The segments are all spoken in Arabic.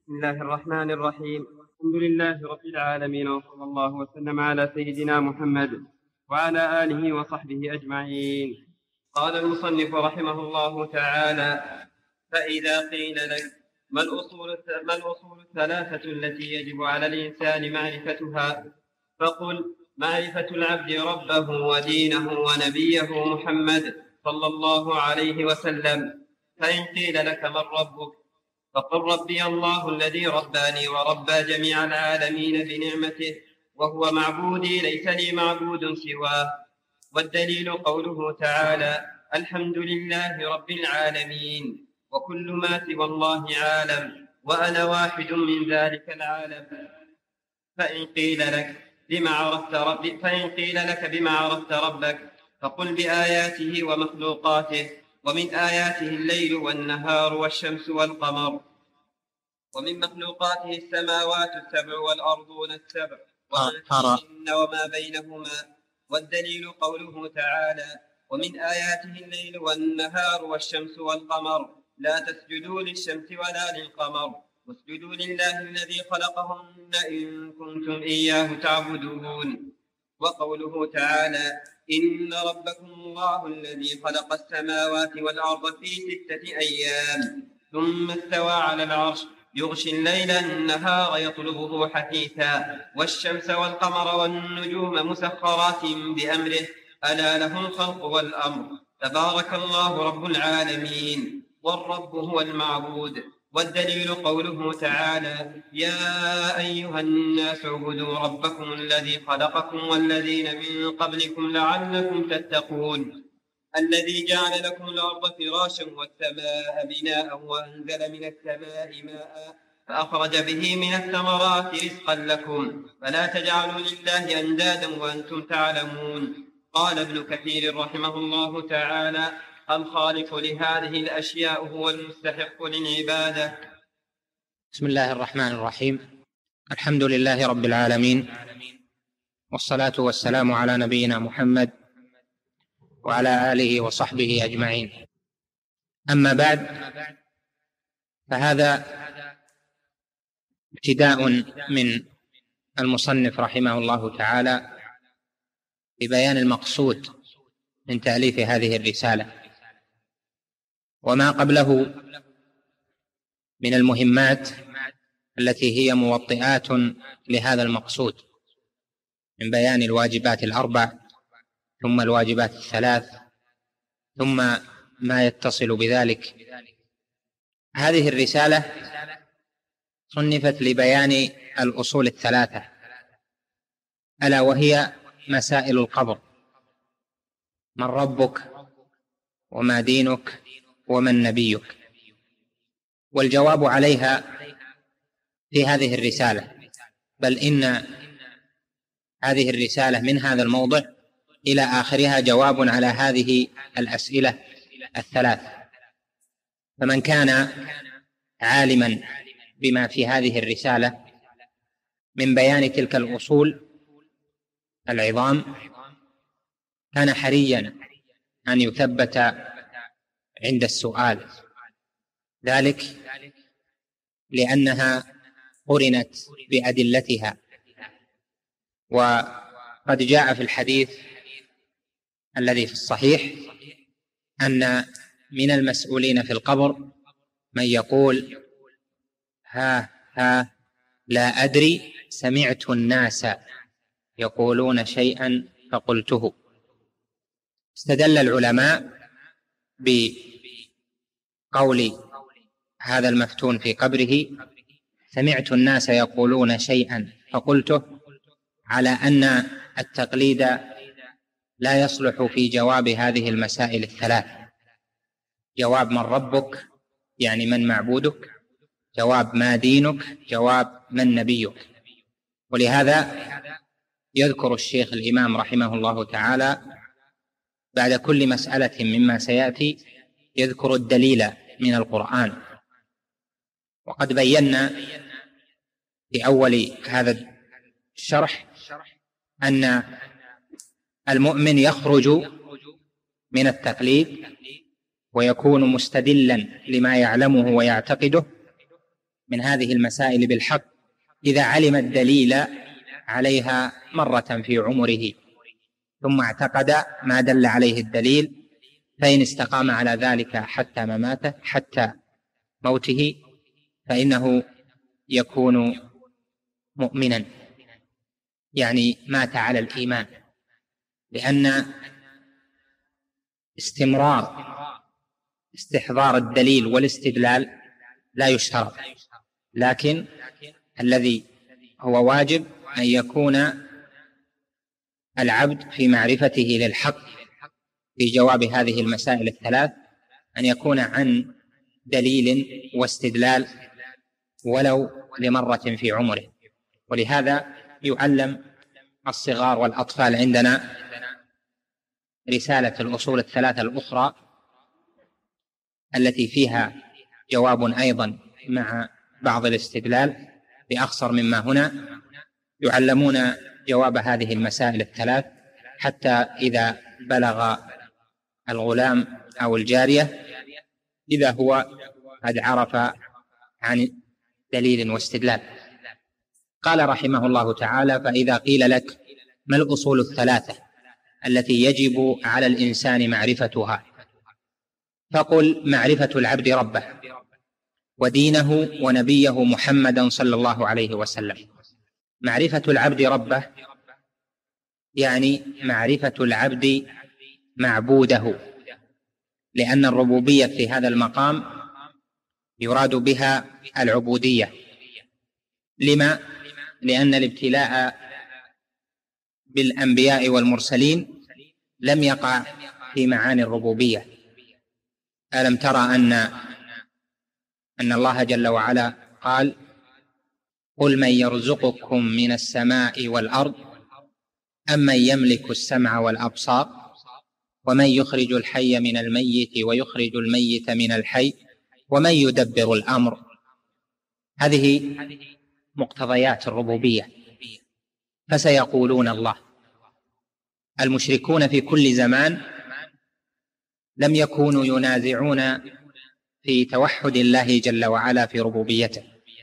بسم الله الرحمن الرحيم. الحمد لله رب العالمين، وصلى الله وسلم على سيدنا محمد وعلى آله وصحبه أجمعين. قال المصنف رحمه الله تعالى: فإذا قيل لك ما الأصول الثلاثة التي يجب على الإنسان معرفتها؟ فقل: معرفة العبد ربه ودينه ونبيه محمد صلى الله عليه وسلم. فإن قيل لك من ربك؟ فقل: ربي الله الذي رباني وربى جميع العالمين بنعمته، وهو معبودي ليس لي معبود سواه. والدليل قوله تعالى: الحمد لله رب العالمين، وكل ما سوى الله عالم، وأنا واحد من ذلك العالم. فإن قيل لك بما عرفت ربك؟ فقل: بآياته ومخلوقاته، ومن آياته الليل والنهار والشمس والقمر، ومن مخلوقاته السماوات السبع والأرضون السبع وما بينهما. والدليل قوله تعالى: ومن آياته الليل والنهار والشمس والقمر، لا تسجدوا للشمس ولا للقمر واسجدوا لله الذي خلقهن إن كنتم إياه تعبدون. وقوله تعالى: إن ربكم الله الذي خلق السماوات والأرض في 6 أيام ثم استوى على العرش، يغشي الليل النهار يطلبه حثيثا، والشمس والقمر والنجوم مسخرات بأمره، ألا له الخلق والأمر، تبارك الله رب العالمين، والرب هو المعبود. والدليل قوله تعالى: يا أيها الناس اعبدوا ربكم الذي خلقكم والذين من قبلكم لعلكم تتقون، الذي جعل لكم الأرض فراشا والسماء بناء وأنزل من السماء ماء فأخرج به من الثمرات رزقا لكم، فلا تجعلوا لله أندادا وأنتم تعلمون. قال ابن كثير رحمه الله تعالى: الخالق لهذه الأشياء هو المستحق للعبادة. بسم الله الرحمن الرحيم. الحمد لله رب العالمين، والصلاة والسلام على نبينا محمد وعلى آله وصحبه أجمعين. أما بعد، فهذا ابتداء من المصنف رحمه الله تعالى ببيان المقصود من تأليف هذه الرسالة وما قبله من المهمات التي هي موطئات لهذا المقصود من بيان الواجبات الأربع، ثم الواجبات الثلاث، ثم ما يتصل بذلك. هذه الرسالة صنفت لبيان الأصول الثلاثة، ألا وهي مسائل القبر: من ربك، وما دينك، ومن نبيك. والجواب عليها في هذه الرسالة، بل إن هذه الرسالة من هذا الموضع إلى آخرها جواب على هذه الأسئلة الثلاث. فمن كان عالما بما في هذه الرسالة من بيان تلك الأصول العظام كان حريا أن يثبت عند السؤال، ذلك لأنها قرنت بأدلتها. وقد جاء في الحديث الذي في الصحيح أن من المسؤولين في القبر من يقول: ها لا أدري، سمعت الناس يقولون شيئا فقلته. استدل العلماء بقول هذا المفتون في قبره: سمعت الناس يقولون شيئا فقلته، على أن التقليد لا يصلح في جواب هذه المسائل الثلاث: جواب من ربك يعني من معبودك، جواب ما دينك، جواب من نبيك. ولهذا يذكر الشيخ الإمام رحمه الله تعالى بعد كل مسألة مما سيأتي يذكر الدليل من القرآن. وقد بينا في أول هذا الشرح أن المؤمن يخرج من التقليد ويكون مستدلا لما يعلمه ويعتقده من هذه المسائل بالحق إذا علم الدليل عليها مرة في عمره ثم اعتقد ما دل عليه الدليل، فإن استقام على ذلك حتى موته فإنه يكون مؤمنا، يعني مات على الإيمان، لأن استحضار الدليل والاستدلال لا يشترط، لكن الذي هو واجب أن يكون العبد في معرفته للحق في جواب هذه المسائل الثلاث أن يكون عن دليل واستدلال ولو لمرة في عمره. ولهذا يعلم الصغار والأطفال عندنا رسالة الأصول الثلاثة الأخرى التي فيها جواب أيضا مع بعض الاستدلال بأخصر مما هنا، يعلمون جواب هذه المسائل الثلاث حتى إذا بلغ الغلام أو الجارية إذا هو قد عرف عن دليل واستدلال. قال رحمه الله تعالى: فإذا قيل لك ما الأصول الثلاثة التي يجب على الإنسان معرفتها؟ فقل: معرفة العبد ربه ودينه ونبيه محمدا صلى الله عليه وسلم. معرفة العبد ربه يعني معرفة العبد معبوده، لأن الربوبية في هذا المقام يراد بها العبودية. لما؟ لأن الابتلاء بالأنبياء والمرسلين لم يقع في معاني الربوبية. ألم ترى أن الله جل وعلا قال: قل من يرزقكم من السماء والأرض أمن يملك السمع والأبصار ومن يخرج الحي من الميت ويخرج الميت من الحي ومن يدبر الأمر. هذه مقتضيات الربوبية. فسيقولون الله. المشركون في كل زمان لم يكونوا ينازعون في توحد الله جل وعلا في ربوبيته،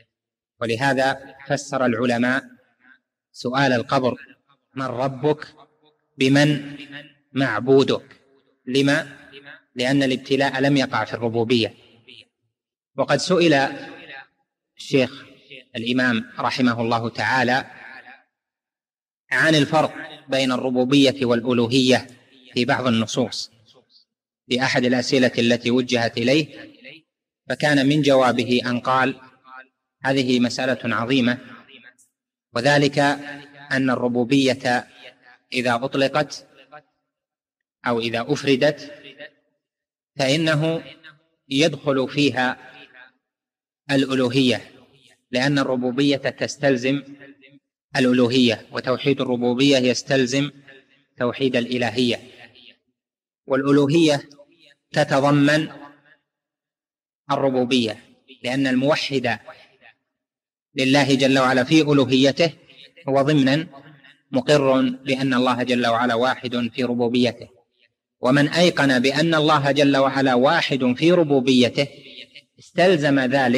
ولهذا فسر العلماء سؤال القبر: من ربك؟ بمن معبودك؟ لما؟ لأن الابتلاء لم يقع في الربوبية. وقد سئل الشيخ الإمام رحمه الله تعالى عن الفرق بين الربوبية والألوهية في بعض النصوص في أحد الأسئلة التي وجهت إليه، فكان من جوابه أن قال: هذه مسألة عظيمة، وذلك أن الربوبية إذا أطلقت أو إذا أفردت فإنه يدخل فيها الألوهية، لأن الربوبية تستلزم الألوهية، وتوحيد الربوبية يستلزم توحيد الإلهية، والألوهية تتضمن الربوبية، لأن الموحد لله جل وعلا في ألوهيته هو ضمنا مقر بأن الله جل وعلا واحد في ربوبيته. ومن أيقن بأن الله جل وعلا واحد في ربوبيته استلزم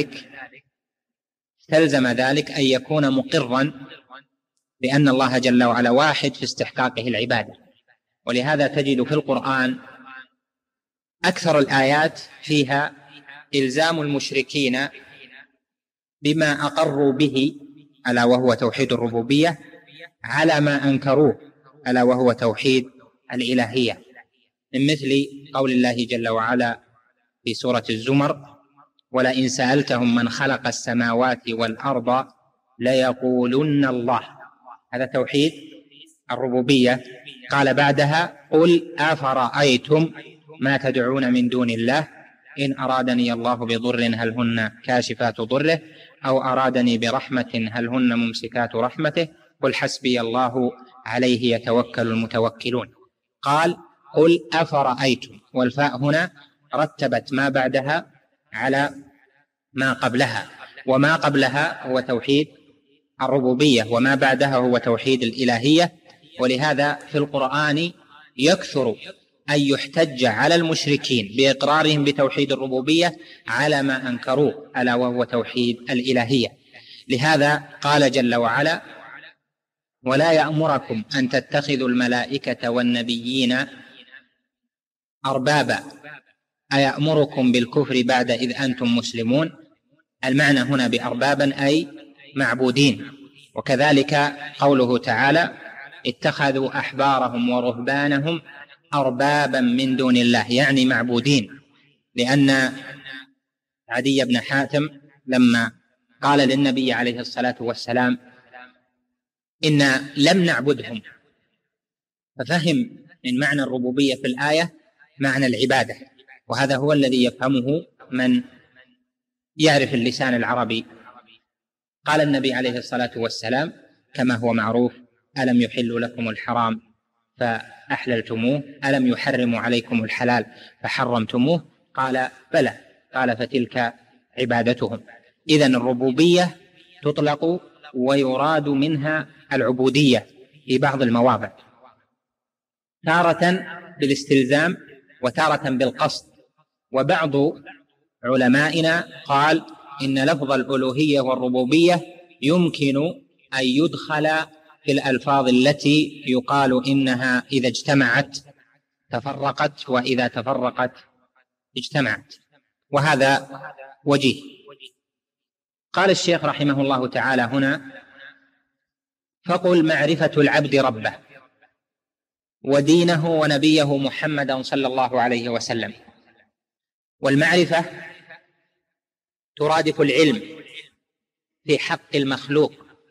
ذلك أن يكون مقرا بأن الله جل وعلا واحد في استحقاقه العبادة. ولهذا تجد في القرآن أكثر الآيات فيها إلزام المشركين بما أقروا به ألا وهو توحيد الربوبية على ما أنكروه ألا وهو توحيد الإلهية، من مثل قول الله جل وعلا في سورة الزمر: ولئن سألتهم من خلق السماوات والأرض ليقولن الله. هذا توحيد الربوبية. قال بعدها: قل أفرأيتم ما تدعون من دون الله إن أرادني الله بضر هل هن كاشفات ضره أو أرادني برحمة هل هن ممسكات رحمته قل حسبي الله عليه يتوكل المتوكلون. قال: قل أفرأيتم، والفاء هنا رتبت ما بعدها على ما قبلها، وما قبلها هو توحيد الربوبية وما بعدها هو توحيد الإلهية. ولهذا في القرآن يكثر أن يحتج على المشركين بإقرارهم بتوحيد الربوبية على ما أنكروه، ألا وهو توحيد الإلهية. لهذا قال جل وعلا: ولا يأمركم أن تتخذوا الملائكة والنبيين أربابا أيأمركم بالكفر بعد إذ أنتم مسلمون. المعنى هنا بأربابا أي معبودين. وكذلك قوله تعالى: اتخذوا أحبارهم ورهبانهم أربابا من دون الله، يعني معبودين. لأن عدي بن حاتم لما قال للنبي عليه الصلاة والسلام: إنا لم نعبدهم، ففهم من معنى الربوبية في الآية معنى العبادة، وهذا هو الذي يفهمه من يعرف اللسان العربي. قال النبي عليه الصلاة والسلام كما هو معروف: ألم يحل لكم الحرام فأحللتموه، ألم يحرم عليكم الحلال فحرمتموه؟ قال: بلى. قال: فتلك عبادتهم. إذن الربوبية تطلق ويراد منها العبودية في بعض المواضع، تارة بالاستلزام وتارة بالقصد. وبعض علمائنا قال إن لفظ الألوهية والربوبية يمكن أن يدخل في الألفاظ التي يقال إنها إذا اجتمعت تفرقت وإذا تفرقت اجتمعت، وهذا وجيه. قال الشيخ رحمه الله تعالى هنا: فقل معرفة العبد ربه ودينه ونبيه محمدا صلى الله عليه وسلم. والمعرفة ترادف العلم في حق المخلوق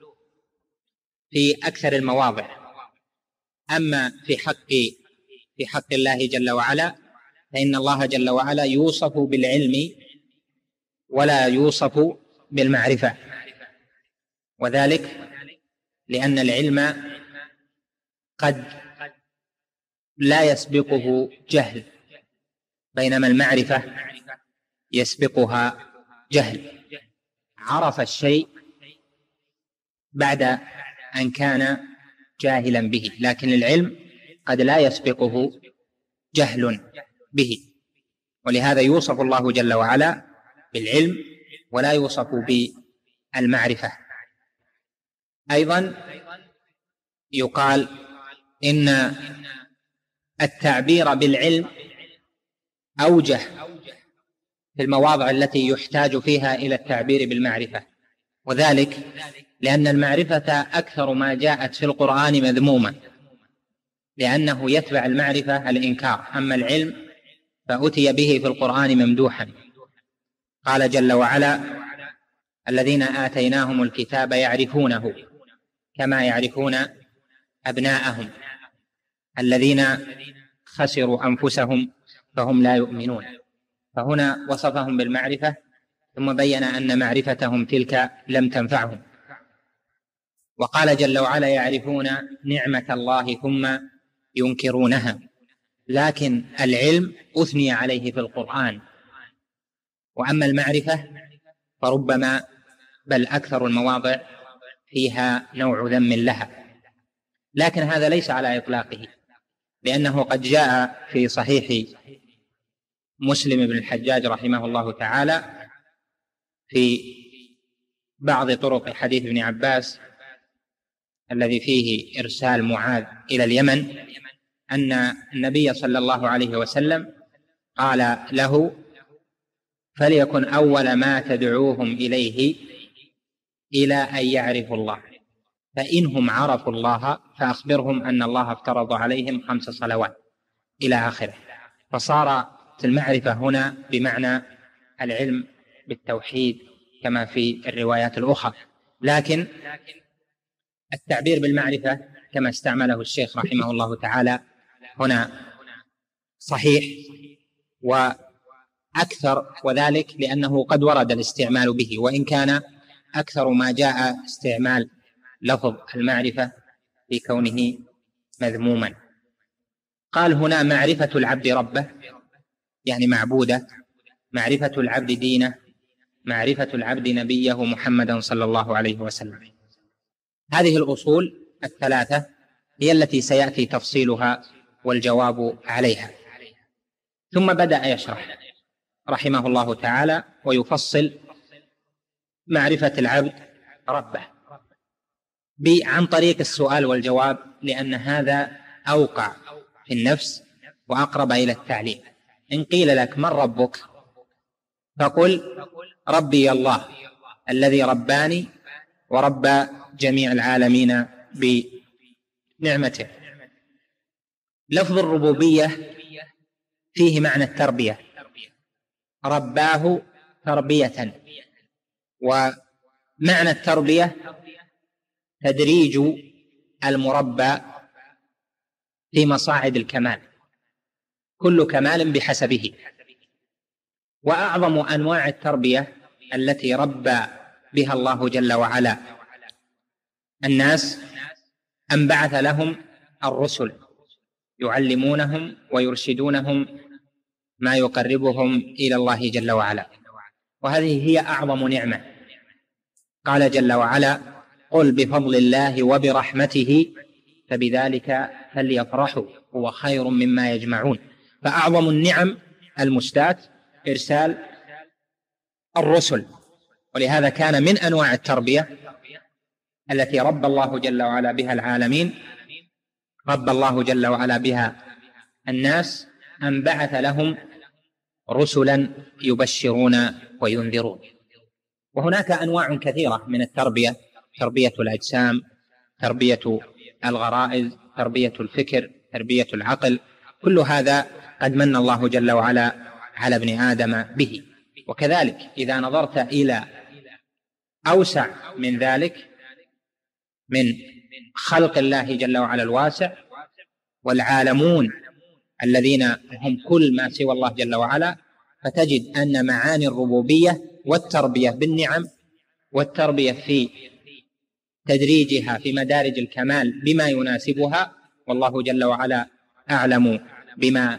في أكثر المواضع، أما في حق الله جل وعلا فإن الله جل وعلا يوصف بالعلم ولا يوصف بالمعرفة، وذلك لأن العلم قد لا يسبقه جهل، بينما المعرفة يسبقها جهل. عرف الشيء بعد أن كان جاهلا به، لكن العلم قد لا يسبقه جهل به، ولهذا يوصف الله جل وعلا بالعلم ولا يوصف بالمعرفة. أيضا يقال إن التعبير بالعلم أوجه في المواضع التي يحتاج فيها إلى التعبير بالمعرفة، وذلك لأن المعرفة أكثر ما جاءت في القرآن مذمومة، لأنه يتبع المعرفة الإنكار، أما العلم فأتي به في القرآن ممدوحا. قال جل وعلا: الذين آتيناهم الكتاب يعرفونه كما يعرفون أبناءهم الذين خسروا أنفسهم فهم لا يؤمنون. فهنا وصفهم بالمعرفة ثم بين أن معرفتهم تلك لم تنفعهم. وقال جل وعلا: يعرفون نعمة الله ثم ينكرونها. لكن العلم أثني عليه في القرآن، وأما المعرفة فربما بل أكثر المواضع فيها نوع ذم لها. لكن هذا ليس على إطلاقه، لأنه قد جاء في صحيح مسلم بن الحجاج رحمه الله تعالى في بعض طرق حديث ابن عباس الذي فيه إرسال معاذ إلى اليمن أن النبي صلى الله عليه وسلم قال له: فليكن أول ما تدعوهم إليه إلى أن يعرفوا الله، فإنهم عرفوا الله فأخبرهم أن الله افترض عليهم 5 صلوات إلى آخره. فصارت المعرفة هنا بمعنى العلم بالتوحيد كما في الروايات الأخرى، لكن التعبير بالمعرفة كما استعمله الشيخ رحمه الله تعالى هنا صحيح وأكثر، وذلك لأنه قد ورد الاستعمال به، وإن كان أكثر ما جاء استعمال لفظ المعرفة في كونه مذموما. قال هنا: معرفة العبد ربه يعني معبوده، معرفة العبد دينه، معرفة العبد نبيه محمدا صلى الله عليه وسلم. هذه الأصول الثلاثة هي التي سيأتي تفصيلها والجواب عليها. ثم بدأ يشرح رحمه الله تعالى ويفصل معرفة العبد ربه عن طريق السؤال والجواب، لأن هذا أوقع في النفس وأقرب إلى التعليم. إن قيل لك من ربك فقل ربي الله الذي رباني ورب جميع العالمين بنعمته. لفظ الربوبية فيه معنى التربية، رباه تربية، ومعنى التربية تدريج المربى في مصاعد الكمال، كل كمال بحسبه. وأعظم أنواع التربية التي ربى بها الله جل وعلا الناس أن بعث لهم الرسل يعلمونهم ويرشدونهم ما يقربهم إلى الله جل وعلا، وهذه هي أعظم نعمة. قال جل وعلا قل بفضل الله وبرحمته فبذلك فليفرحوا هو خير مما يجمعون. فأعظم النعم المسداة إرسال الرسل، ولهذا كان من أنواع التربية التي رب الله جل وعلا بها العالمين، رب الله جل وعلا بها الناس، أن بعث لهم رسلا يبشرون وينذرون. وهناك أنواع كثيرة من التربية: تربية الأجسام، تربية الغرائز، تربية الفكر، تربية العقل، كل هذا قد من الله جل وعلا على ابن آدم به. وكذلك إذا نظرت إلى أوسع من ذلك من خلق الله جل وعلا الواسع والعالمون الذين هم كل ما سوى الله جل وعلا، فتجد أن معاني الربوبية والتربية بالنعم والتربية في تدريجها في مدارج الكمال بما يناسبها، والله جل وعلا أعلم بما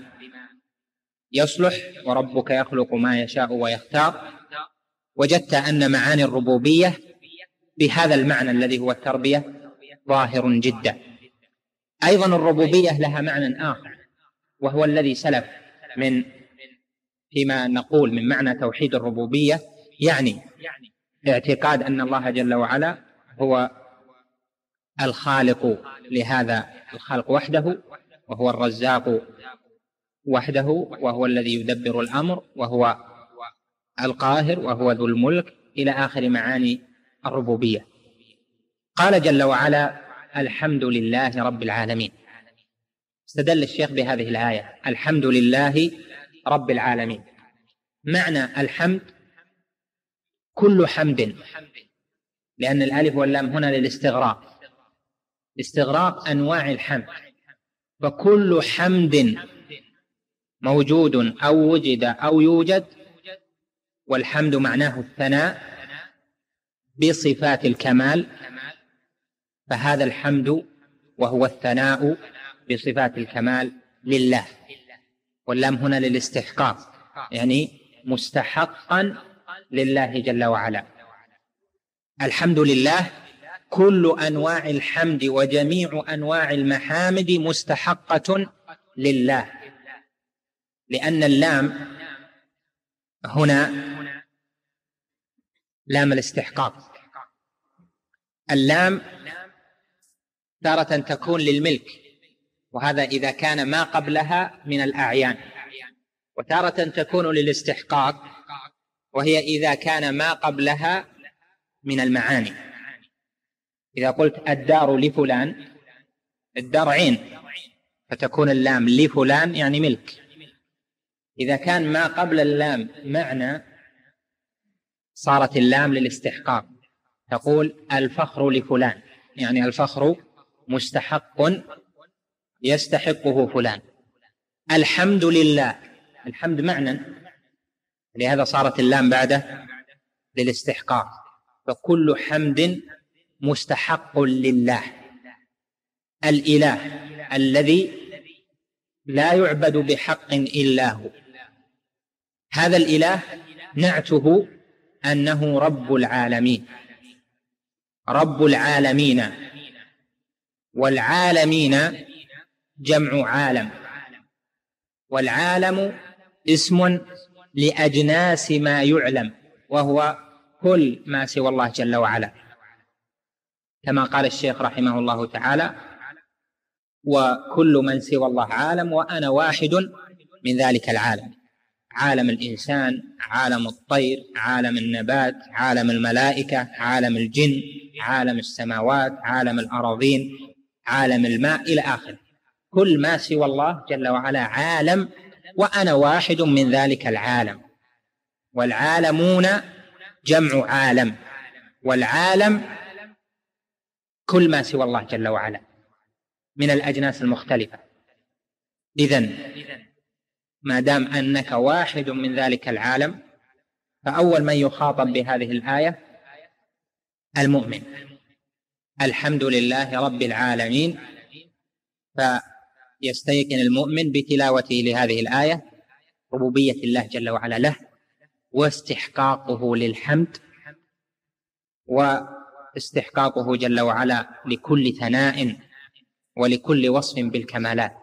يصلح وربك يخلق ما يشاء ويختار. وجدت أن معاني الربوبية بهذا المعنى الذي هو التربية ظاهر جدا. أيضا الربوبية لها معنى آخر، وهو الذي سلف من فيما نقول من معنى توحيد الربوبية، يعني اعتقاد أن الله جل وعلا هو الخالق لهذا الخلق وحده، وهو الرزاق وحده، وهو الذي يدبر الأمر، وهو القاهر، وهو ذو الملك، إلى آخر معاني الربوبية. قال جل وعلا الحمد لله رب العالمين. استدل الشيخ بهذه الآية الحمد لله رب العالمين. معنى الحمد كل حمد، لأن الألف واللام هنا للاستغراق، استغراق أنواع الحمد، فكل حمد موجود أو وجد أو يوجد، والحمد معناه الثناء بصفات الكمال، فهذا الحمد وهو الثناء بصفات الكمال لله. واللام هنا للاستحقاق، يعني مستحقا لله جل وعلا. الحمد لله كل أنواع الحمد وجميع أنواع المحامد مستحقة لله، لأن اللام هنا لام الاستحقاق. اللام تارة تكون للملك، وهذا إذا كان ما قبلها من الأعيان، وتارة تكون للاستحقاق، وهي إذا كان ما قبلها من المعاني. إذا قلت الدار لفلان، الدار عين، فتكون اللام لفلان يعني ملك. إذا كان ما قبل اللام معنى صارت اللام للاستحقاق، تقول الفخر لفلان، يعني الفخر مستحق يستحقه فلان. الحمد لله، الحمد معنى، لهذا صارت اللام بعده للاستحقاق، فكل حمد مستحق لله. الإله الذي لا يعبد بحق إلا هو، هذا الإله نعته أنه رب العالمين، رب العالمين، والعالمين جمع عالم، والعالم اسم لأجناس ما يعلم، وهو كل ما سوى الله جل وعلا، كما قال الشيخ رحمه الله تعالى: وكل من سوى الله عالم وأنا واحد من ذلك العالم. عالم الإنسان، عالم الطير، عالم النبات، عالم الملائكة، عالم الجن، عالم السماوات، عالم الأراضين، عالم الماء، إلى آخره. كل ما سوى الله جل وعلا عالم، وأنا واحد من ذلك العالم. والعالمون جمع عالم، والعالم كل ما سوى الله جل وعلا من الأجناس المختلفة. إذن ما دام أنك واحد من ذلك العالم، فأول من يخاطب بهذه الآية المؤمن. الحمد لله رب العالمين. فيستيقن المؤمن بتلاوته لهذه الآية ربوبية الله جل وعلا له، واستحقاقه للحمد، واستحقاقه جل وعلا لكل ثناء ولكل وصف بالكمالات.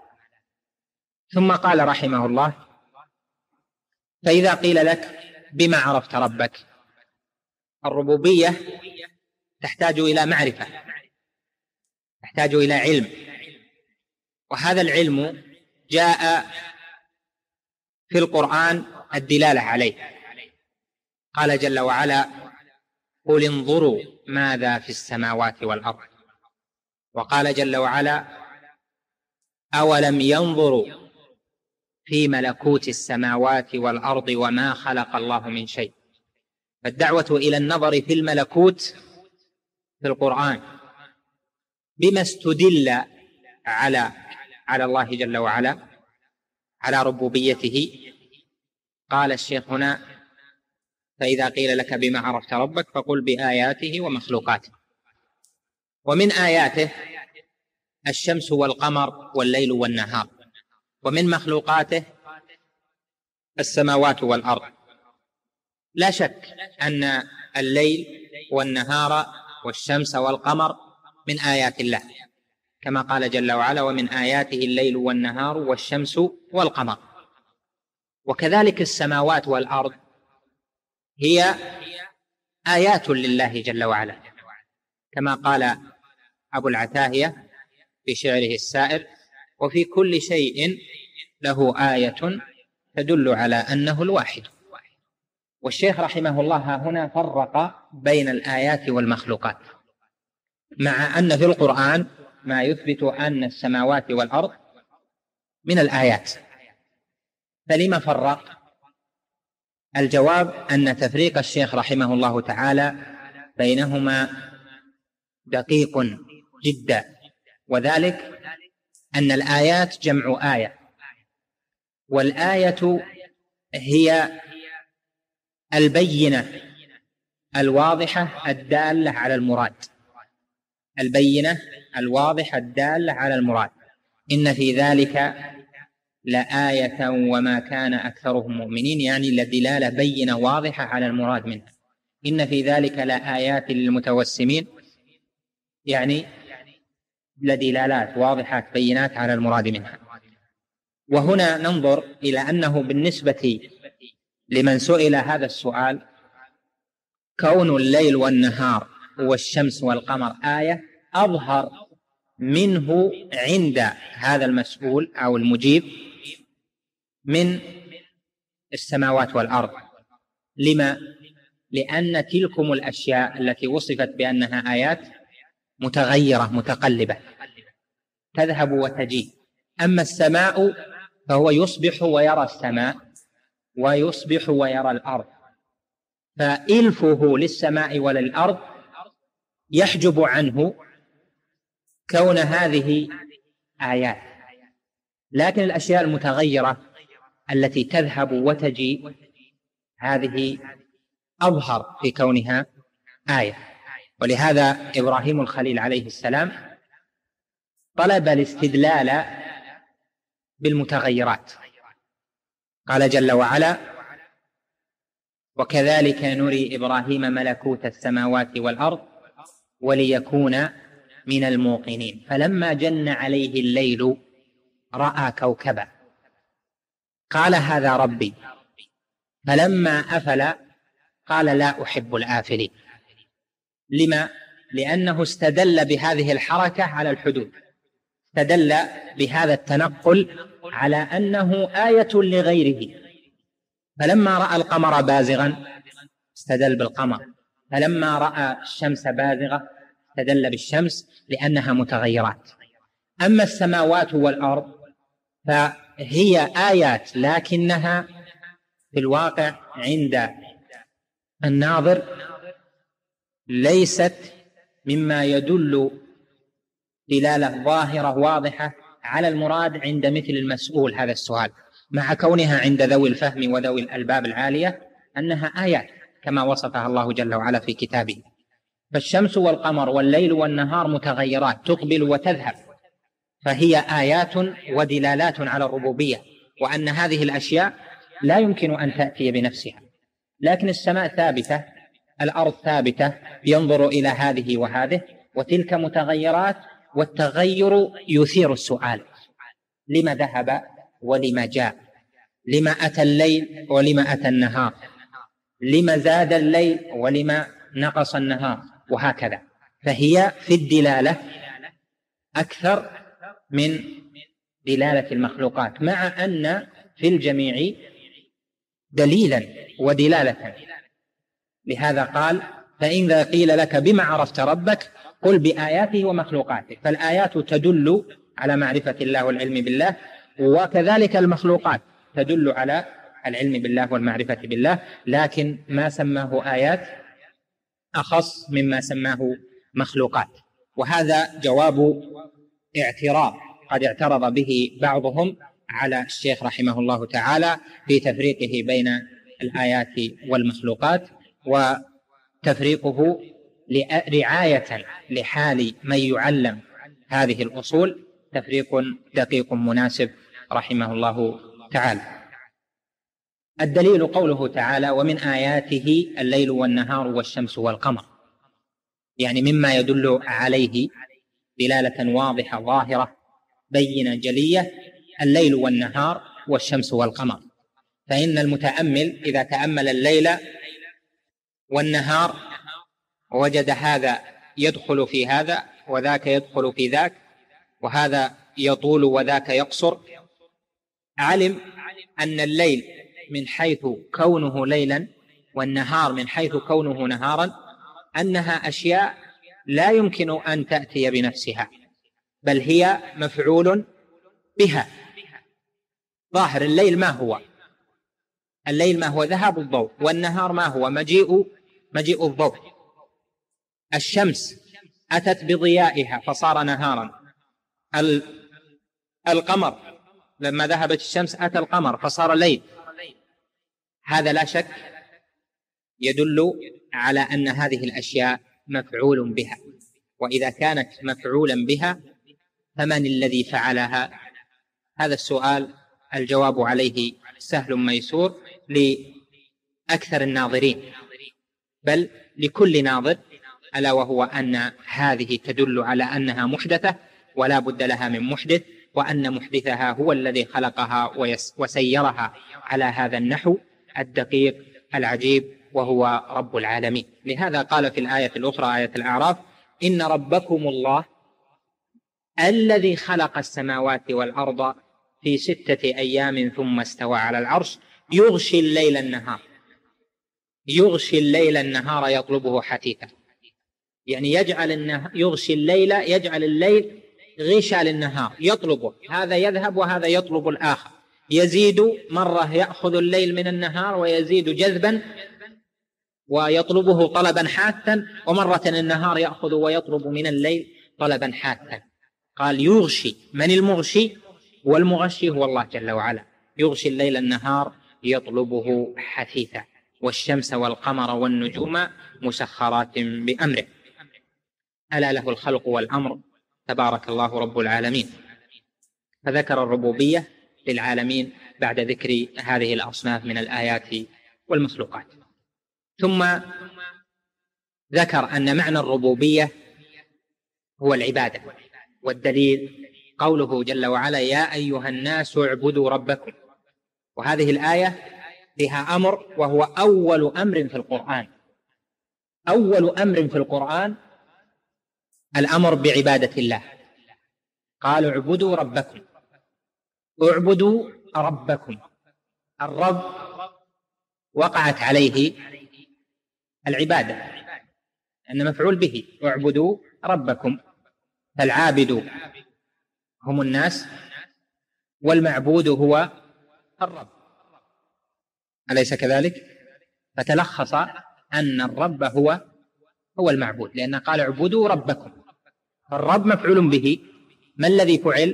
ثم قال رحمه الله: فإذا قيل لك بما عرفت ربك. الربوبية تحتاج إلى معرفة، تحتاج إلى علم، وهذا العلم جاء في القرآن الدلالة عليه. قال جل وعلا: قل انظروا ماذا في السماوات والأرض. وقال جل وعلا: أولم ينظروا في ملكوت السماوات والأرض وما خلق الله من شيء. فالدعوة إلى النظر في الملكوت في القرآن بما استدل على الله جل وعلا، على ربوبيته. قال الشيخ هنا: فإذا قيل لك بما عرفت ربك فقل بآياته ومخلوقاته. ومن آياته الشمس والقمر والليل والنهار، ومن مخلوقاته السماوات والأرض. لا شك أن الليل والنهار والشمس والقمر من آيات الله، كما قال جل وعلا: ومن آياته الليل والنهار والشمس والقمر. وكذلك السماوات والأرض هي آيات لله جل وعلا، كما قال أبو العتاهية في شعره السائر: وفي كل شيء له آية تدل على أنه الواحد. والشيخ رحمه الله هنا فرق بين الآيات والمخلوقات، مع أن في القرآن ما يثبت أن السماوات والأرض من الآيات. فلما فرق؟ الجواب أن تفريق الشيخ رحمه الله تعالى بينهما دقيق جدا، وذلك أن الآيات جمع آية، والآية هي البينة الواضحة الدالة على المراد. البينة الواضحة الدالة على المراد. إن في ذلك لآية وما كان أكثرهم مؤمنين، يعني لدلالة بينة واضحة على المراد منها. إن في ذلك لآيات للمتوسمين، يعني لدلالات واضحات بينات على المراد منها. وهنا ننظر إلى أنه بالنسبة لمن سئل هذا السؤال، كون الليل والنهار والشمس والقمر آية أظهر منه عند هذا المسؤول أو المجيب من السماوات والأرض. لما؟ لأن تلكم الأشياء التي وصفت بأنها آيات متغيرة متقلبة، تذهب وتجي. أما السماء فهو يصبح ويرى السماء ويصبح ويرى الأرض، فإلفه للسماء وللأرض يحجب عنه كون هذه آيات. لكن الأشياء المتغيرة التي تذهب وتجي هذه أظهر في كونها آية. ولهذا إبراهيم الخليل عليه السلام طلب الاستدلال بالمتغيرات. قال جل وعلا: وكذلك نري إبراهيم ملكوت السماوات والأرض وليكون من الموقنين. فلما جن عليه الليل رأى كوكبا قال هذا ربي، فلما أفل قال لا أحب الآفلين. لما؟ لأنه استدل بهذه الحركة على الحدود، استدل بهذا التنقل على أنه آية لغيره. فلما رأى القمر بازغا استدل بالقمر، فلما رأى الشمس بازغة استدل بالشمس لأنها متغيرات. أما السماوات والأرض فهي آيات، لكنها في الواقع عند الناظر ليست مما يدل دلالة ظاهرة واضحة على المراد عند مثل المسؤول هذا السؤال، مع كونها عند ذوي الفهم وذوي الألباب العالية أنها آيات كما وصفها الله جل وعلا في كتابه. فالشمس والقمر والليل والنهار متغيرات تقبل وتذهب، فهي آيات ودلالات على الربوبية، وأن هذه الأشياء لا يمكن أن تأتي بنفسها. لكن السماء ثابتة، الأرض ثابتة، ينظر إلى هذه وهذه، وتلك متغيرات، والتغير يثير السؤال: لما ذهب ولما جاء؟ لما أتى الليل ولما أتى النهار؟ لما زاد الليل ولما نقص النهار؟ وهكذا. فهي في الدلالة أكثر من دلالة المخلوقات، مع أن في الجميع دليلا ودلالة. لهذا قال: فإذا قيل لك بما عرفت ربك قل بآياته ومخلوقاته. فالآيات تدل على معرفة الله والعلم بالله، وكذلك المخلوقات تدل على العلم بالله والمعرفة بالله، لكن ما سماه آيات أخص مما سماه مخلوقات. وهذا جواب اعتراض قد اعترض به بعضهم على الشيخ رحمه الله تعالى في تفريقه بين الآيات والمخلوقات، وتفريقه رعاية لحال من يعلم هذه الأصول تفريق دقيق مناسب رحمه الله تعالى. الدليل قوله تعالى: ومن آياته الليل والنهار والشمس والقمر، يعني مما يدل عليه دلالة واضحة ظاهرة بينة جلية الليل والنهار والشمس والقمر. فإن المتأمل إذا تأمل الليل والنهار وجد هذا يدخل في هذا وذاك يدخل في ذاك، وهذا يطول وذاك يقصر، علم أن الليل من حيث كونه ليلا والنهار من حيث كونه نهارا أنها أشياء لا يمكن أن تأتي بنفسها، بل هي مفعول بها. ظاهر الليل ما هو؟ الليل ما هو؟ ذهاب الضوء. والنهار ما هو؟ مجيء الضوء. الشمس أتت بضيائها فصار نهارا. القمر لما ذهبت الشمس أتى القمر فصار ليل. هذا لا شك يدل على أن هذه الأشياء مفعول بها، وإذا كانت مفعولا بها فمن الذي فعلها؟ هذا السؤال الجواب عليه سهل ميسور لأكثر الناظرين، بل لكل ناظر، ألا وهو أن هذه تدل على أنها محدثة ولا بد لها من محدث، وأن محدثها هو الذي خلقها وسيرها على هذا النحو الدقيق العجيب، وهو رب العالمين. لهذا قال في الآية الأخرى آية الأعراف: إن ربكم الله الذي خلق السماوات والأرض في 6 أيام ثم استوى على العرش يغشي الليل النهار يطلبه حثيثا. يعني يغشي الليل، يجعل الليل غشا للنهار يطلبه، هذا يذهب وهذا يطلب الآخر، يزيد، مرة يأخذ الليل من النهار ويزيد جذبا ويطلبه طلبا حاثا، ومرة النهار يأخذ ويطلب من الليل طلبا حاثا. قال يغشي. من المغشي؟ والمغشي هو الله جل وعلا. يغشي الليل النهار يطلبه حثيثا، والشمس والقمر والنجوم مسخرات بأمره، ألا له الخلق والأمر تبارك الله رب العالمين. فذكر الربوبية للعالمين بعد ذكر هذه الأصناف من الآيات والمخلوقات، ثم ذكر أن معنى الربوبية هو العبادة. والدليل قوله جل وعلا: يا أيها الناس اعبدوا ربكم. وهذه الآية فيها أمر، وهو أول أمر في القرآن. أول أمر في القرآن الأمر بعبادة الله. قالوا اعبدوا ربكم، اعبدوا ربكم. الرب وقعت عليه العبادة أن مفعول به، اعبدوا ربكم، فالعابد هم الناس والمعبود هو الرب، أليس كذلك؟ فتلخص أن الرب هو المعبود، لأنه قال اعبدوا ربكم، فالرب مفعول به. ما الذي فعل؟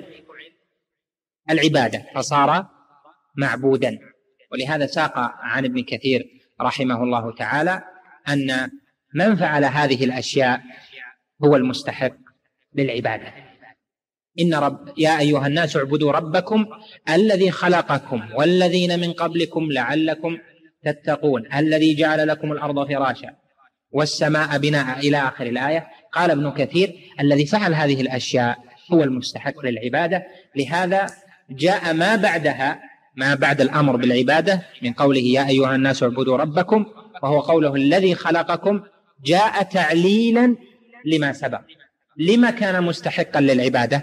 العبادة، فصار معبودا. ولهذا ساق عن ابن كثير رحمه الله تعالى أن من فعل هذه الأشياء هو المستحق للعبادة. يا أيها الناس اعبدوا ربكم الذي خلقكم والذين من قبلكم لعلكم تتقون الذي جعل لكم الأرض فراشا والسماء بناء إلى آخر الآية. قال ابن كثير الذي فعل هذه الأشياء هو المستحق للعبادة. لهذا جاء ما بعد الأمر بالعبادة من قوله يا أيها الناس اعبدوا ربكم، وهو قوله الذي خلقكم، جاء تعليلا لما سبق. لما كان مستحقا للعبادة؟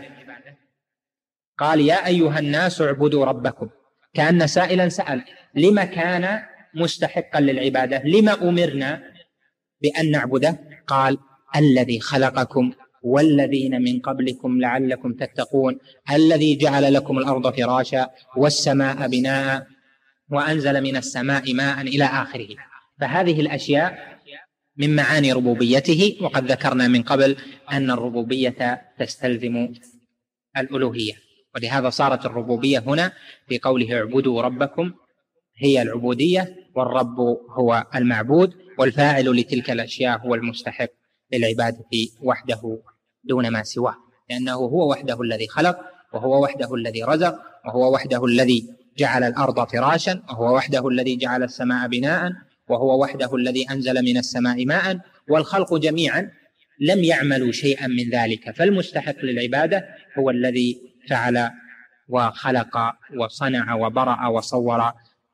قال يا أيها الناس اعبدوا ربكم، كأن سائلا سأل لما كان مستحقا للعبادة، لما أمرنا بأن نعبده؟ قال الذي خلقكم والذين من قبلكم لعلكم تتقون الذي جعل لكم الأرض فراشا والسماء بناء وأنزل من السماء ماء إلى آخره. فهذه الأشياء من معاني ربوبيته، وقد ذكرنا من قبل أن الربوبية تستلزم الألوهية، ولهذا صارت الربوبية هنا في قوله اعبدوا ربكم هي العبودية، والرب هو المعبود، والفاعل لتلك الأشياء هو المستحق للعبادة وحده دون ما سواه، لأنه هو وحده الذي خلق، وهو وحده الذي رزق، وهو وحده الذي جعل الأرض فراشا، وهو وحده الذي جعل السماء بناء، وهو وحده الذي أنزل من السماء ماء، والخلق جميعا لم يعملوا شيئا من ذلك. فالمستحق للعبادة هو الذي فعل وخلق وصنع وبرأ وصور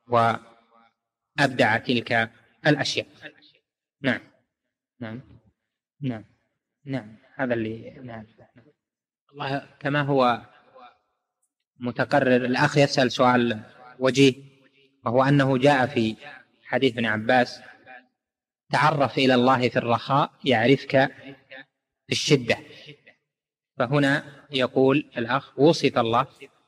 وأبدع تلك الأشياء. نعم نعم نعم نعم هذا اللي نعم. الله كما هو متقرر. الأخ يسأل سؤال وجيه، وهو أنه جاء في حديث ابن عباس تعرف إلى الله في الرخاء يعرفك في الشدة. فهنا يقول الأخ وصف الله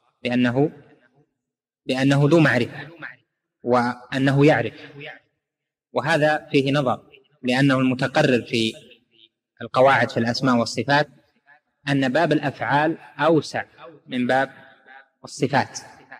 بأنه ذو معرفة وأنه يعرف، وهذا فيه نظر، لأنه المتقرر في القواعد في الأسماء والصفات أن باب الأفعال أوسع من باب الصفات،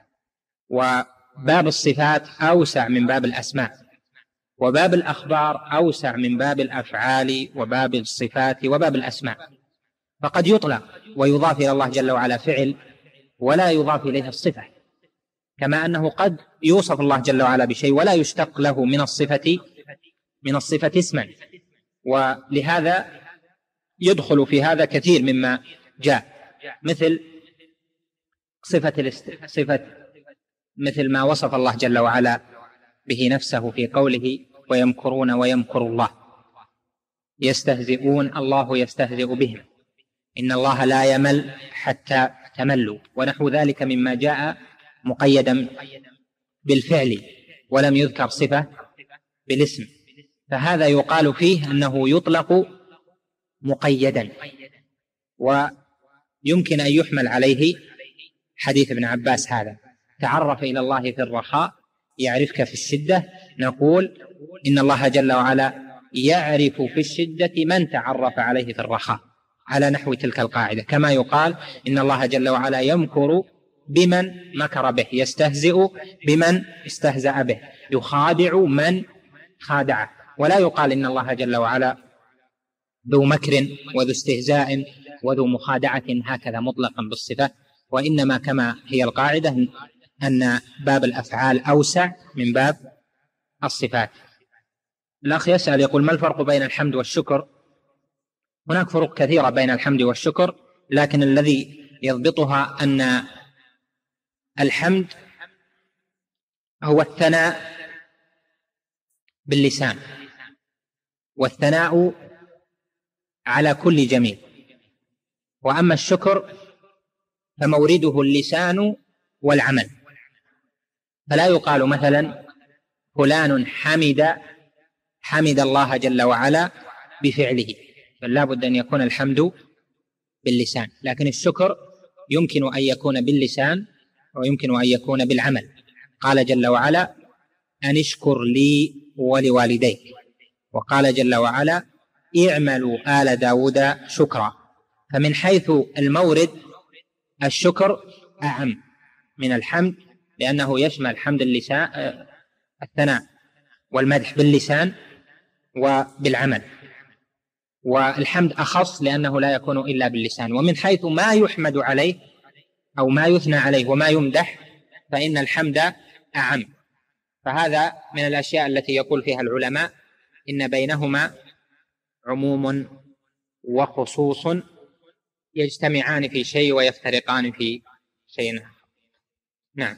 وباب الصفات أوسع من باب الأسماء، وباب الأخبار أوسع من باب الأفعال وباب الصفات وباب الأسماء. فقد يطلق ويضاف إلى الله جل وعلا فعل ولا يضاف إليه الصفة، كما أنه قد يوصف الله جل وعلا بشيء ولا يشتق له من الصفة اسما. ولهذا يدخل في هذا كثير مما جاء، مثل مثل ما وصف الله جل وعلا به نفسه في قوله ويمكرون ويمكر الله، يستهزئون الله يستهزئ بهم، إن الله لا يمل حتى تملوا، ونحو ذلك مما جاء مقيدا بالفعل ولم يذكر صفة بالاسم. فهذا يقال فيه أنه يطلق مقيدا، ويمكن أن يحمل عليه حديث ابن عباس هذا تعرف إلى الله في الرخاء يعرفك في الشدة. نقول إن الله جل وعلا يعرف في الشدة من تعرف عليه في الرخاء على نحو تلك القاعدة، كما يقال إن الله جل وعلا يمكر بمن مكر به، يستهزئ بمن استهزأ به، يخادع من خادعه. ولا يقال إن الله جل وعلا ذو مكر وذو استهزاء وذو مخادعة هكذا مطلقا بالصفة، وإنما كما هي القاعدة أن باب الأفعال أوسع من باب الصفات. الأخ يسأل يقول ما الفرق بين الحمد والشكر؟ هناك فروق كثيرة بين الحمد والشكر، لكن الذي يضبطها أن الحمد هو الثناء باللسان، والثناء على كل جميل. وأما الشكر فمورده اللسان والعمل، فلا يقال مثلا فلان حمد الله جل وعلا بفعله، بل لا بد أن يكون الحمد باللسان. لكن الشكر يمكن أن يكون باللسان ويمكن أن يكون بالعمل. قال جل وعلا: أن اشكر لي ولوالديك. وقال جل وعلا: اعملوا آل داود شكرا. فمن حيث المورد الشكر أعم من الحمد، لأنه يشمل حمد اللسان، الثناء والمدح باللسان وبالعمل، والحمد أخص لأنه لا يكون إلا باللسان. ومن حيث ما يحمد عليه أو ما يثنى عليه وما يمدح فإن الحمد أعم. فهذا من الأشياء التي يقول فيها العلماء إن بينهما عموم وخصوص يجتمعان في شيء ويفترقان في شيء آخر. نعم.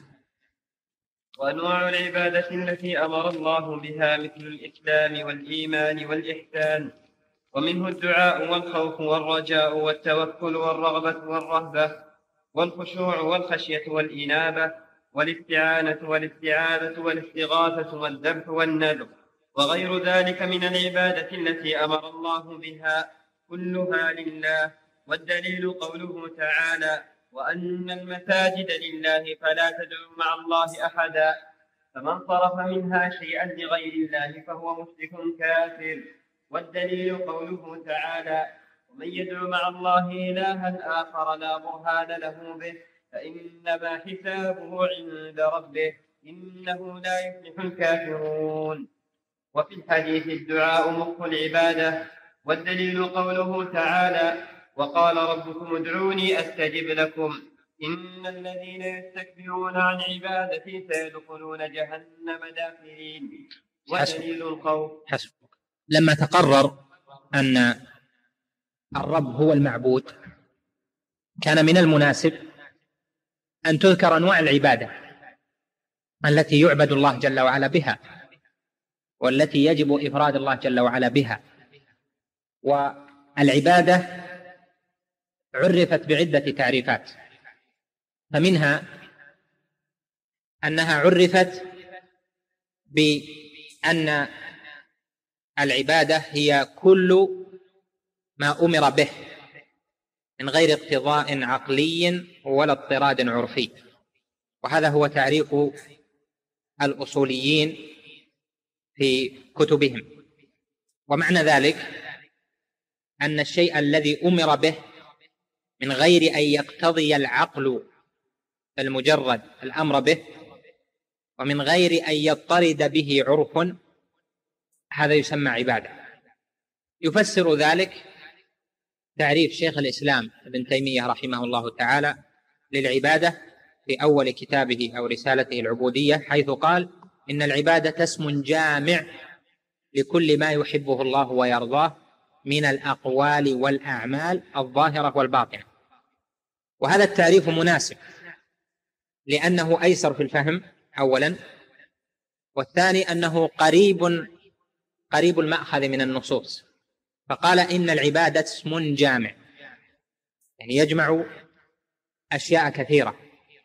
وأنواع العبادة التي أمر الله بها مثل الإسلام والإيمان والإحسان، ومنه الدعاء والخوف والرجاء والتوكل والرغبة والرهبة والخشوع والخشية والإنابة والاستعانة والاستعاذة والاستغاثة والذبح والنذر وغير ذلك من العبادة التي أمر الله بها كلها لله. والدليل قوله تعالى: وأن المساجد لله فلا تدعوا مع الله أحدا، فمن صرف منها شيئا لغير الله فهو مشرك كافر. والدليل قوله تعالى: ومن يدع مع الله إلها آخر لا برهان له به فإنما حسابه عند ربه إنه لا يفلح الكافرون. وفي الحديث: الدعاء مخ العبادة. والدليل قوله تعالى: وقال ربكم ادعوني أستجب لكم إن الذين يستكبرون عن عبادتي سيدخلون جهنم داخرين. ودليل الخوف. لما تقرر أن الرب هو المعبود كان من المناسب أن تذكر أنواع العبادة التي يعبد الله جل وعلا بها والتي يجب إفراد الله جل وعلا بها. والعبادة عرفت بعدة تعريفات، فمنها أنها عرفت بأن العبادة هي كل ما أمر به من غير اقتضاء عقلي ولا اضطراد عرفي، وهذا هو تعريف الأصوليين في كتبهم. ومعنى ذلك أن الشيء الذي أمر به من غير أن يقتضي العقل المجرد الأمر به ومن غير أن يضطرد به عرف، هذا يسمى عبادة. يفسر ذلك تعريف شيخ الإسلام ابن تيمية رحمه الله تعالى للعبادة في أول كتابه أو رسالته العبودية، حيث قال: إن العبادة اسم جامع لكل ما يحبه الله ويرضاه من الأقوال والأعمال الظاهرة والباطنة. وهذا التعريف مناسب لأنه أيسر في الفهم أولا، والثاني أنه قريب المأخذ من النصوص. فقال: إن العبادة اسم جامع، يعني يجمع أشياء كثيرة.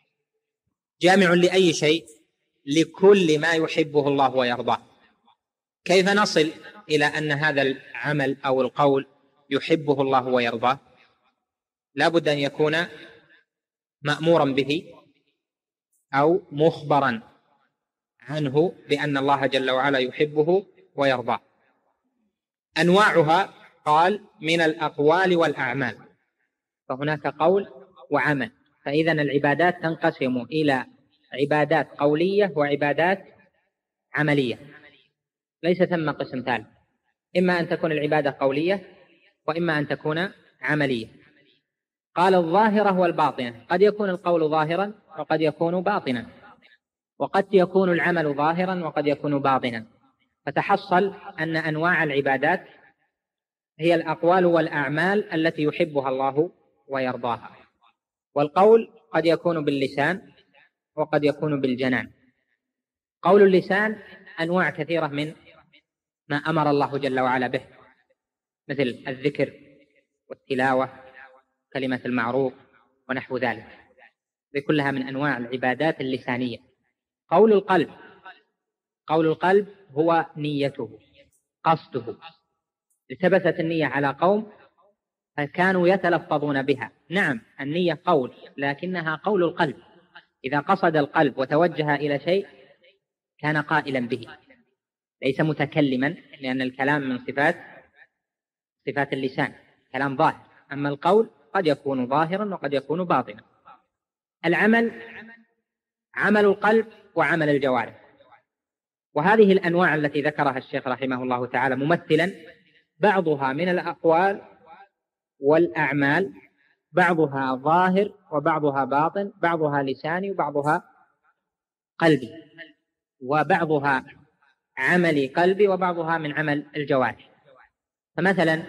جامع لأي شيء؟ لكل ما يحبه الله ويرضاه. كيف نصل إلى أن هذا العمل أو القول يحبه الله ويرضاه؟ لا بد أن يكون مأمورا به أو مخبرا عنه بأن الله جل وعلا يحبه ويرضاه. أنواعها قال: من الأقوال والأعمال، فهناك قول وعمل. فإذا العبادات تنقسم إلى عبادات قولية وعبادات عملية، ليس ثم قسم ثالث، إما أن تكون العبادة قولية وإما أن تكون عملية. قال: الظاهرة والباطنة، قد يكون القول ظاهرا وقد يكون باطنا، وقد يكون العمل ظاهرا وقد يكون باطنا. فتحصل أن أنواع العبادات هي الأقوال والأعمال التي يحبها الله ويرضاها. والقول قد يكون باللسان وقد يكون بالجنان، قول اللسان أنواع كثيرة من ما أمر الله جل وعلا به، مثل الذكر والتلاوة، كلمة المعروف ونحو ذلك، بكلها من أنواع العبادات اللسانية. قول القلب هو نيته، قصده. التبست النية على قوم فكانوا يتلفظون بها. نعم، النية قول، لكنها قول القلب. إذا قصد القلب وتوجه إلى شيء كان قائلا به، ليس متكلما، لأن الكلام من صفات اللسان، كلام ظاهر. أما القول قد يكون ظاهرا وقد يكون باطنا. العمل، عمل القلب وعمل الجوارح. وهذه الأنواع التي ذكرها الشيخ رحمه الله تعالى ممثلا بعضها من الأقوال والأعمال، بعضها ظاهر وبعضها باطن، بعضها لساني وبعضها قلبي، وبعضها عملي قلبي وبعضها من عمل الجوارح. فمثلا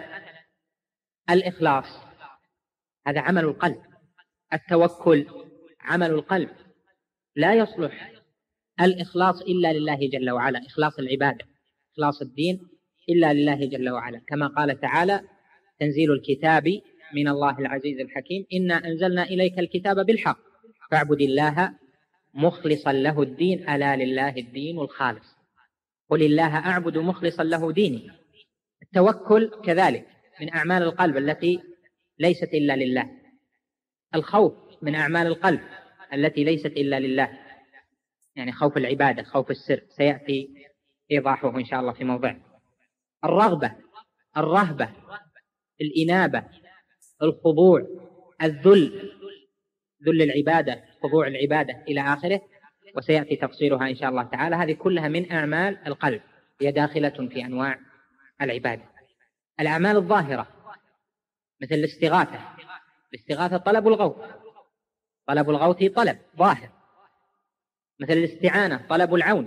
الإخلاص هذا عمل القلب، التوكل عمل القلب. لا يصلح الإخلاص إلا لله جل وعلا، إخلاص العبادة، إخلاص الدين إلا لله جل وعلا، كما قال تعالى: تنزيل الكتاب من الله العزيز الحكيم، إنا أنزلنا إليك الكتاب بالحق فاعبد الله مخلصا له الدين ألا لله الدين الخالص، قل الله أعبد مخلصا له ديني. التوكل كذلك من أعمال القلب التي ليست إلا لله. الخوف من أعمال القلب التي ليست إلا لله، يعني خوف العبادة، خوف السر، سيأتي إيضاحه إن شاء الله في موضع. الرغبة، الرهبة، الإنابة، الخضوع، الذل، ذل العبادة، خضوع العبادة إلى آخره، وسيأتي تفصيلها إن شاء الله تعالى. هذه كلها من أعمال القلب، هي داخلة في أنواع العبادة. الأعمال الظاهرة مثل الاستغاثة، الاستغاثة طلب الغوث، طلب الغوث طلب ظاهر. مثل الاستعانة طلب العون،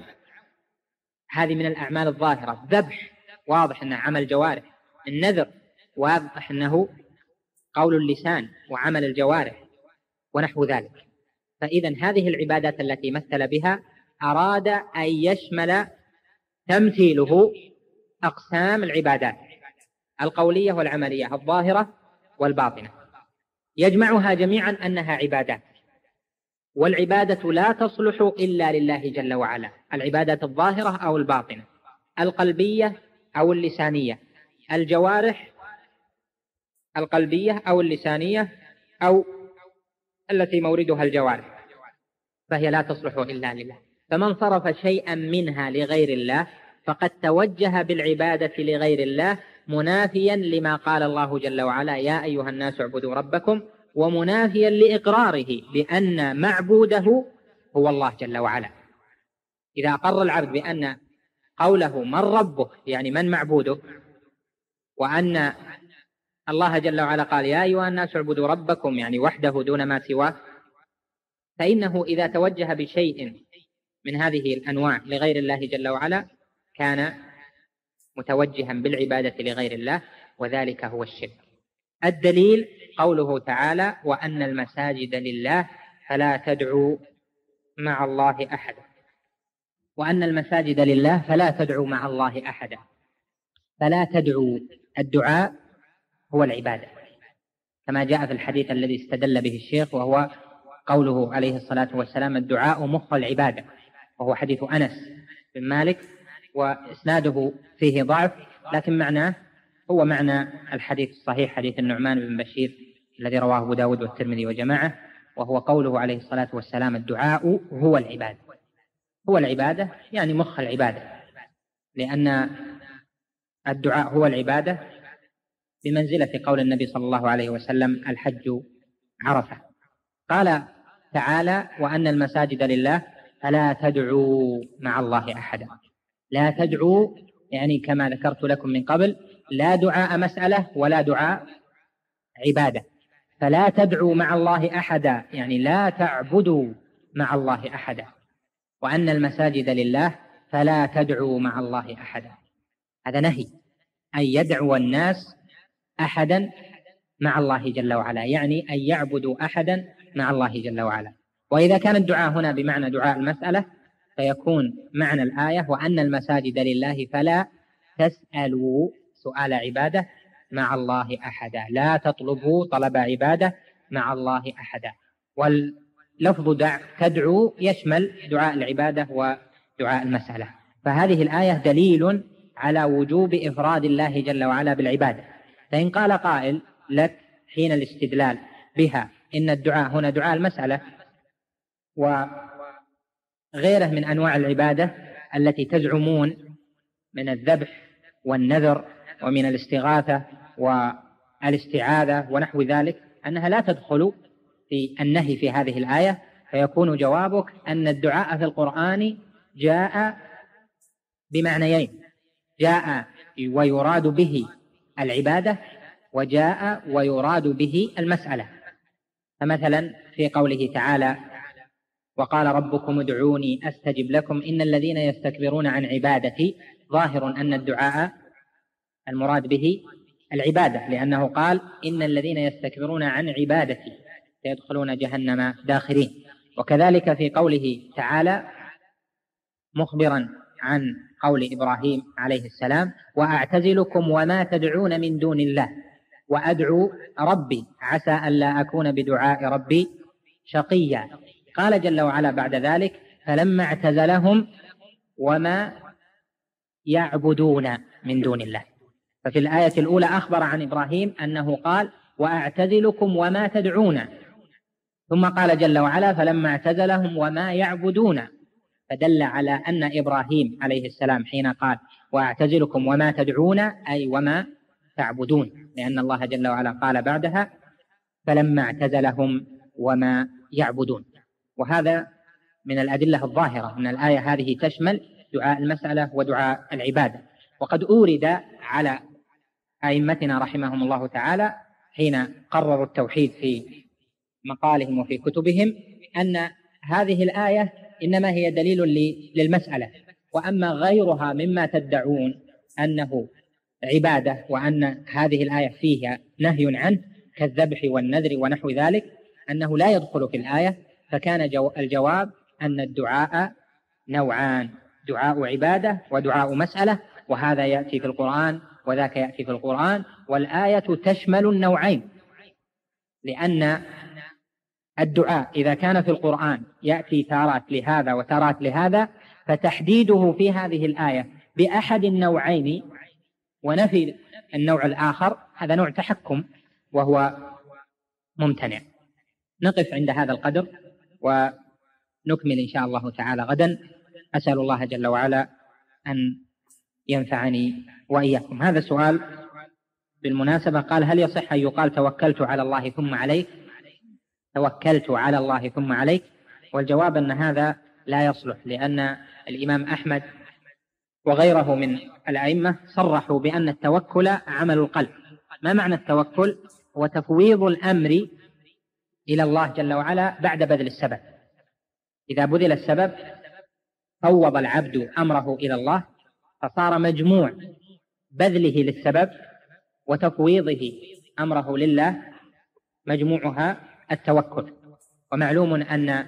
هذه من الأعمال الظاهرة. الذبح واضح أنه عمل جوارح، النذر واضح أنه قول اللسان وعمل الجوارح ونحو ذلك. فإذا هذه العبادات التي مثل بها أراد أن يشمل تمثيله أقسام العبادات القولية والعملية، الظاهرة والباطنة، يجمعها جميعا أنها عبادات. والعبادة لا تصلح إلا لله جل وعلا، العبادة الظاهرة أو الباطنة، القلبية أو اللسانية، الجوارح القلبية أو اللسانية أو التي موردها الجوارح، فهي لا تصلح إلا لله. فمن صرف شيئا منها لغير الله فقد توجه بالعبادة لغير الله، منافيا لما قال الله جل وعلا: يا أيها الناس اعبدوا ربكم، ومنافيا لإقراره بأن معبوده هو الله جل وعلا. إذا أقر العبد بأن قوله من ربه يعني من معبوده، وأن الله جل وعلا قال: يا أيها الناس اعبدوا ربكم يعني وحده دون ما سواه، فإنه إذا توجه بشيء من هذه الأنواع لغير الله جل وعلا كان متوجها بالعبادة لغير الله، وذلك هو الشرك. الدليل قوله تعالى: وأن المساجد لله فلا تدعوا مع الله أحدا. وأن المساجد لله فلا تدعوا مع الله أحدا. فلا تدعوا، الدعاء هو العبادة، كما جاء في الحديث الذي استدل به الشيخ، وهو قوله عليه الصلاة والسلام: الدعاء مخ العبادة، وهو حديث أنس بن مالك، وإسناده فيه ضعف، لكن معناه هو معنى الحديث الصحيح، حديث النعمان بن بشير الذي رواه أبو داود والترمذي وجماعة، وهو قوله عليه الصلاة والسلام: الدعاء هو العبادة. هو العبادة يعني مخ العبادة، لأن الدعاء هو العبادة بمنزلة قول النبي صلى الله عليه وسلم: الحج عرفة. قال تعالى: وأن المساجد لله فلا تدعوا مع الله أحدا. لا تدعوا يعني كما ذكرت لكم من قبل، لا دعاء مسألة ولا دعاء عبادة. فلا تدعوا مع الله أحدا يعني لا تعبدوا مع الله أحدا. وأن المساجد لله فلا تدعوا مع الله أحدا، هذا نهي أن يدعو الناس أحدا مع الله جل وعلا، يعني أن يعبدوا أحدا مع الله جل وعلا. وإذا كان الدعاء هنا بمعنى دعاء المسألة فيكون معنى الآية وأن المساجد لله فلا تسألوا سؤال عبادة مع الله أحدا، لا تطلبوا طلب عبادة مع الله أحدا. واللفظ تدعو يشمل دعاء العبادة ودعاء المسألة. فهذه الآية دليل على وجوب إفراد الله جل وعلا بالعبادة. فإن قال قائل لك حين الاستدلال بها إن الدعاء هنا دعاء المسألة وغيره من أنواع العبادة التي تزعمون من الذبح والنذر ومن الاستغاثة والاستعاذة ونحو ذلك أنها لا تدخل في النهي في هذه الآية، فيكون جوابك أن الدعاء في القرآن جاء بمعنيين: جاء ويراد به العبادة، وجاء ويراد به المسألة. فمثلا في قوله تعالى: وقال ربكم ادعوني أستجب لكم إن الذين يستكبرون عن عبادتي، ظاهر أن الدعاء المراد به العبادة، لأنه قال إن الذين يستكبرون عن عبادتي سيدخلون جهنم داخرين. وكذلك في قوله تعالى مخبرا عن قول إبراهيم عليه السلام: وأعتزلكم وما تدعون من دون الله وأدعو ربي عسى ألا أكون بدعاء ربي شقيا. قال جل وعلا بعد ذلك: فلما اعتزلهم وما يعبدون من دون الله. ففي الآية الأولى أخبر عن إبراهيم أنه قال: وأعتزلكم وما تدعون، ثم قال جل وعلا: فلما اعتزلهم وما يعبدون، فدل على أن إبراهيم عليه السلام حين قال وأعتزلكم وما تدعون أي وما تعبدون، لأن الله جل وعلا قال بعدها: فلما اعتزلهم وما يعبدون. وهذا من الأدلة الظاهرة أن الآية هذه تشمل دعاء المسألة ودعاء العبادة. وقد أورد على أئمتنا رحمهم الله تعالى حين قرروا التوحيد في مقالهم وفي كتبهم أن هذه الآية إنما هي دليل للمسألة، وأما غيرها مما تدعون أنه عبادة وأن هذه الآية فيها نهي عنه كالذبح والنذر ونحو ذلك أنه لا يدخل في الآية. فكان الجواب أن الدعاء نوعان: دعاء عبادة ودعاء مسألة، وهذا يأتي في القرآن وذاك يأتي في القرآن، والآية تشمل النوعين، لأن الدعاء إذا كان في القرآن يأتي تارات لهذا وتارات لهذا، فتحديده في هذه الآية بأحد النوعين ونفي النوع الآخر هذا نوع تحكم وهو ممتنع. نقف عند هذا القدر ونكمل إن شاء الله تعالى غدا. أسأل الله جل وعلا أن ينفعني وإياكم. هذا سؤال بالمناسبة قال: هل يصح أن يقال توكلت على الله ثم عليك؟ توكلت على الله ثم عليك. والجواب أن هذا لا يصلح، لأن الإمام أحمد وغيره من الأئمة صرحوا بأن التوكل عمل القلب. ما معنى التوكل؟ هو تفويض الأمر إلى الله جل وعلا بعد بذل السبب. إذا بذل السبب فوض العبد أمره إلى الله، فصار مجموع بذله للسبب وتفويضه أمره لله مجموعها التوكل. ومعلوم أن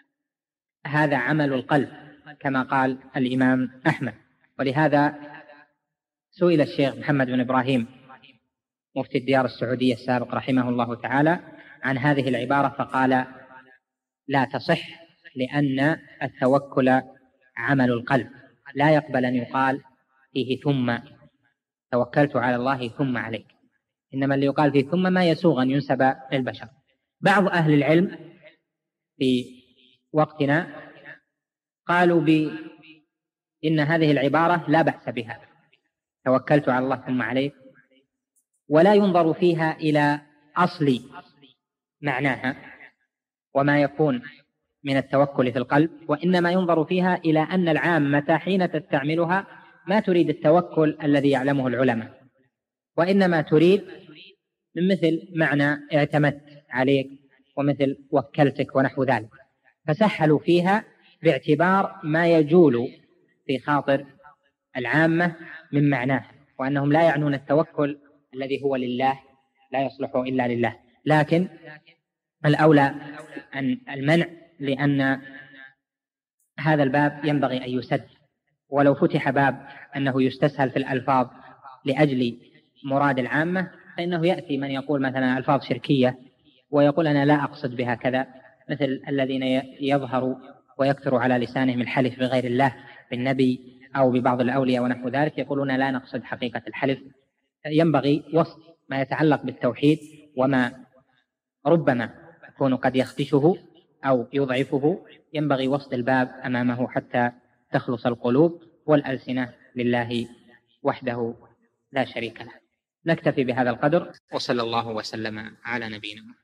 هذا عمل القلب كما قال الإمام أحمد. ولهذا سئل الشيخ محمد بن إبراهيم مفتي الديار السعودية السابق رحمه الله تعالى عن هذه العبارة فقال: لا تصح، لأن التوكل عمل القلب، لا يقبل أن يقال فيه ثم توكلت على الله ثم عليك، إنما اللي يقال فيه ثم ما يسوغ أن ينسب للبشر. بعض أهل العلم في وقتنا قالوا إن هذه العبارة لا بأس بها، توكلت على الله ثم عليك، ولا ينظر فيها إلى أصل معناها وما يكون من التوكل في القلب، وإنما ينظر فيها إلى أن العامة حين تستعملها ما تريد التوكل الذي يعلمه العلماء، وإنما تريد من مثل معنى اعتمدت عليك ومثل وكلتك ونحو ذلك، فسهلوا فيها باعتبار ما يجول في خاطر العامة من معناه، وأنهم لا يعنون التوكل الذي هو لله لا يصلح إلا لله. لكن الأولى أن المنع، لأن هذا الباب ينبغي أن يسد. ولو فتح باب أنه يستسهل في الألفاظ لأجل مراد العامة، فإنه يأتي من يقول مثلا ألفاظ شركية ويقول أنا لا أقصد بها كذا، مثل الذين يظهر ويكثر على لسانهم الحلف بغير الله، بالنبي أو ببعض الأولياء ونحو ذلك، يقولون لا نقصد حقيقة الحلف. ينبغي وصف ما يتعلق بالتوحيد وما ربما يكون قد يخدشه أو يضعفه، ينبغي وصل الباب أمامه حتى تخلص القلوب والألسنة لله وحده لا شريك له. نكتفي بهذا القدر، وصلى الله وسلم على نبينا محمد.